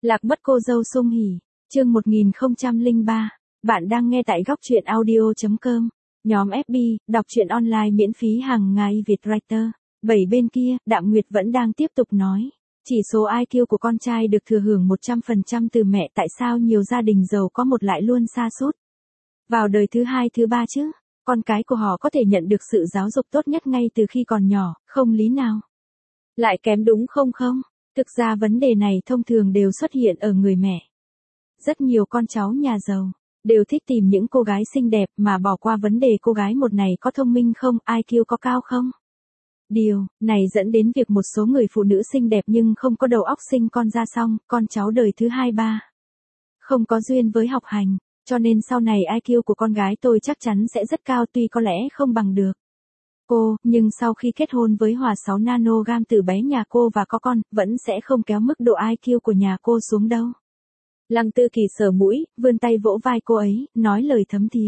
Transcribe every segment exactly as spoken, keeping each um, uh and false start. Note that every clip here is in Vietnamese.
Lạc mất cô dâu Sung Hỉ, chương một nghìn không trăm lẻ ba, bạn đang nghe tại góc truyện audio chấm com, nhóm ép bê, đọc truyện online miễn phí hàng ngày Việt Writer. Bảy bên kia, Đạm Nguyệt vẫn đang tiếp tục nói, chỉ số i kiu của con trai được thừa hưởng một trăm phần trăm từ mẹ, tại sao nhiều gia đình giàu có một lại luôn sa sút vào đời thứ hai thứ ba chứ, con cái của họ có thể nhận được sự giáo dục tốt nhất ngay từ khi còn nhỏ, không lý nào lại kém đúng không không? Thực ra vấn đề này thông thường đều xuất hiện ở người mẹ. Rất nhiều con cháu nhà giàu đều thích tìm những cô gái xinh đẹp mà bỏ qua vấn đề cô gái một này có thông minh không, i kiu có cao không. Điều này dẫn đến việc một số người phụ nữ xinh đẹp nhưng không có đầu óc sinh con ra xong, con cháu đời thứ hai ba. Không có duyên với học hành, cho nên sau này i kiu của con gái tôi chắc chắn sẽ rất cao, tuy có lẽ không bằng được cô, nhưng sau khi kết hôn với Hòa sáu nanogam từ bé nhà cô và có con, vẫn sẽ không kéo mức độ i kiu của nhà cô xuống đâu. Lăng Tư Kỳ sờ mũi, vươn tay vỗ vai cô ấy, nói lời thấm thía.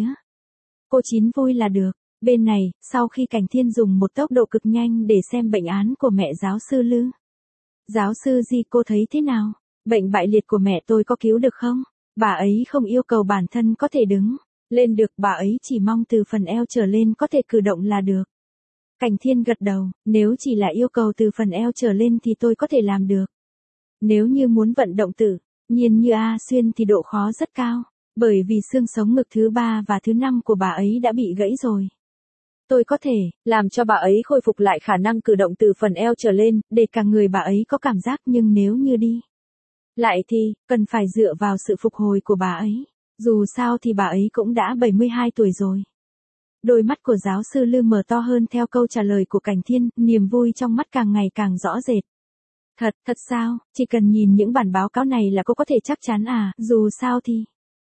Cô chín vui là được. Bên này, sau khi Cảnh Thiên dùng một tốc độ cực nhanh để xem bệnh án của mẹ giáo sư Lư. Giáo sư Di, cô thấy thế nào? Bệnh bại liệt của mẹ tôi có cứu được không? Bà ấy không yêu cầu bản thân có thể đứng lên được, bà ấy chỉ mong từ phần eo trở lên có thể cử động là được. Cảnh Thiên gật đầu, nếu chỉ là yêu cầu từ phần eo trở lên thì tôi có thể làm được. Nếu như muốn vận động tự nhiên như A Xuyên thì độ khó rất cao, bởi vì xương sống ngực thứ ba và thứ năm của bà ấy đã bị gãy rồi. Tôi có thể làm cho bà ấy khôi phục lại khả năng cử động từ phần eo trở lên, để cả người bà ấy có cảm giác, nhưng nếu như đi lại thì, cần phải dựa vào sự phục hồi của bà ấy. Dù sao thì bà ấy cũng đã bảy mươi hai tuổi rồi. Đôi mắt của giáo sư Lư mở to hơn theo câu trả lời của Cảnh Thiên, niềm vui trong mắt càng ngày càng rõ rệt. Thật, thật sao, chỉ cần nhìn những bản báo cáo này là cô có thể chắc chắn à, dù sao thì...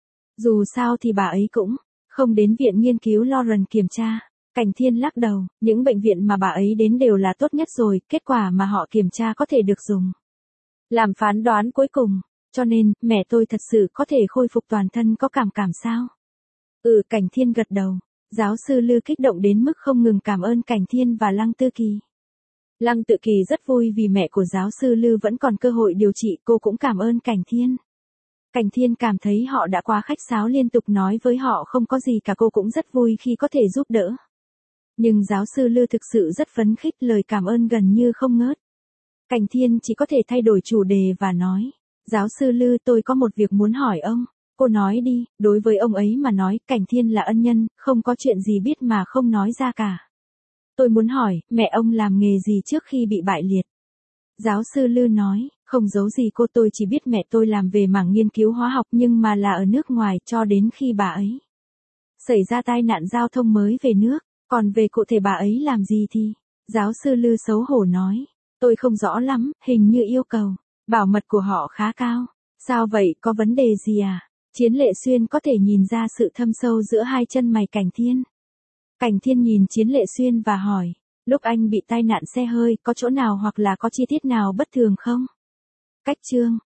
Dù sao thì bà ấy cũng không đến viện nghiên cứu Lauren kiểm tra. Cảnh Thiên lắc đầu, những bệnh viện mà bà ấy đến đều là tốt nhất rồi, kết quả mà họ kiểm tra có thể được dùng làm phán đoán cuối cùng. Cho nên, mẹ tôi thật sự có thể khôi phục toàn thân, có cảm cảm sao? Ừ, Cảnh Thiên gật đầu. Giáo sư Lư kích động đến mức không ngừng cảm ơn Cảnh Thiên và Lăng Tư Kỳ. Lăng Tự Kỳ rất vui vì mẹ của giáo sư Lư vẫn còn cơ hội điều trị, cô cũng cảm ơn Cảnh Thiên. Cảnh Thiên cảm thấy họ đã quá khách sáo, liên tục nói với họ không có gì cả, cô cũng rất vui khi có thể giúp đỡ. Nhưng giáo sư Lư thực sự rất phấn khích, lời cảm ơn gần như không ngớt. Cảnh Thiên chỉ có thể thay đổi chủ đề và nói, giáo sư Lư, tôi có một việc muốn hỏi ông. Cô nói đi, đối với ông ấy mà nói, Cảnh Thiên là ân nhân, không có chuyện gì biết mà không nói ra cả. Tôi muốn hỏi, mẹ ông làm nghề gì trước khi bị bại liệt? Giáo sư Lư nói, không giấu gì cô, tôi chỉ biết mẹ tôi làm về mảng nghiên cứu hóa học nhưng mà là ở nước ngoài, cho đến khi bà ấy xảy ra tai nạn giao thông mới về nước. Còn về cụ thể bà ấy làm gì thì... Giáo sư Lư xấu hổ nói, tôi không rõ lắm, hình như yêu cầu bảo mật của họ khá cao. Sao vậy, có vấn đề gì à? Chiến Lệ Xuyên có thể nhìn ra sự thâm sâu giữa hai chân mày Cảnh Thiên. Cảnh Thiên nhìn Chiến Lệ Xuyên và hỏi, lúc anh bị tai nạn xe hơi, có chỗ nào hoặc là có chi tiết nào bất thường không? Cách chương